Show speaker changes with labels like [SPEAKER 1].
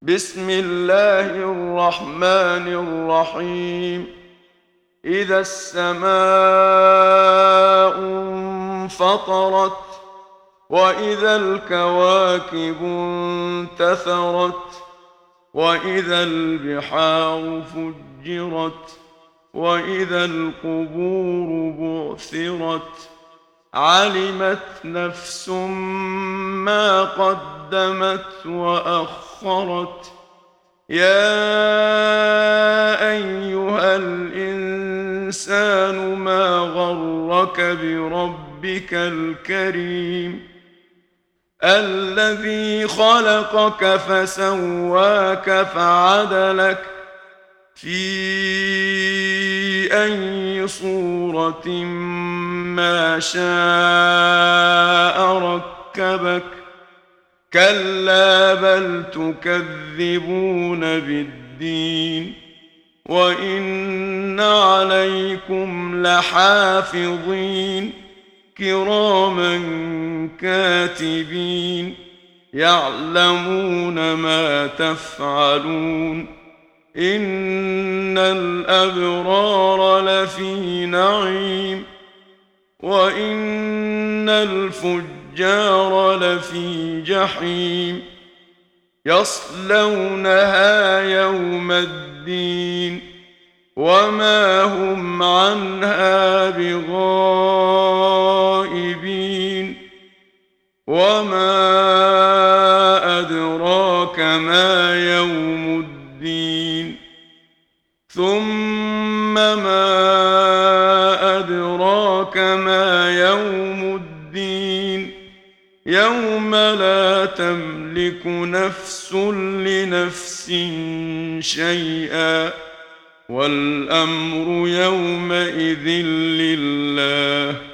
[SPEAKER 1] بسم الله الرحمن الرحيم. إذا السماء انفطرت وإذا الكواكب انتثرت وإذا البحار فجرت وإذا القبور بعثرت علمت نفس ما قدمت وأخرت. يا أيها الإنسان ما غرك بربك الكريم الذي خلقك فسواك فعدلك في أي صورة ما شاء ركبك. كلا بل تكذبون بالدين وإن عليكم لحافظين كراما كاتبين يعلمون ما تفعلون. إن الأبرار لفي نعيم وإن الفجار لفي جحيم يصلونها يوم الدين وما هم عنها بغائبين. وما أدراك ما يوم الدين ثم ما أدراك ما يوم الدين يوم لا تملك نفس لنفس شيئا والأمر يومئذ لله.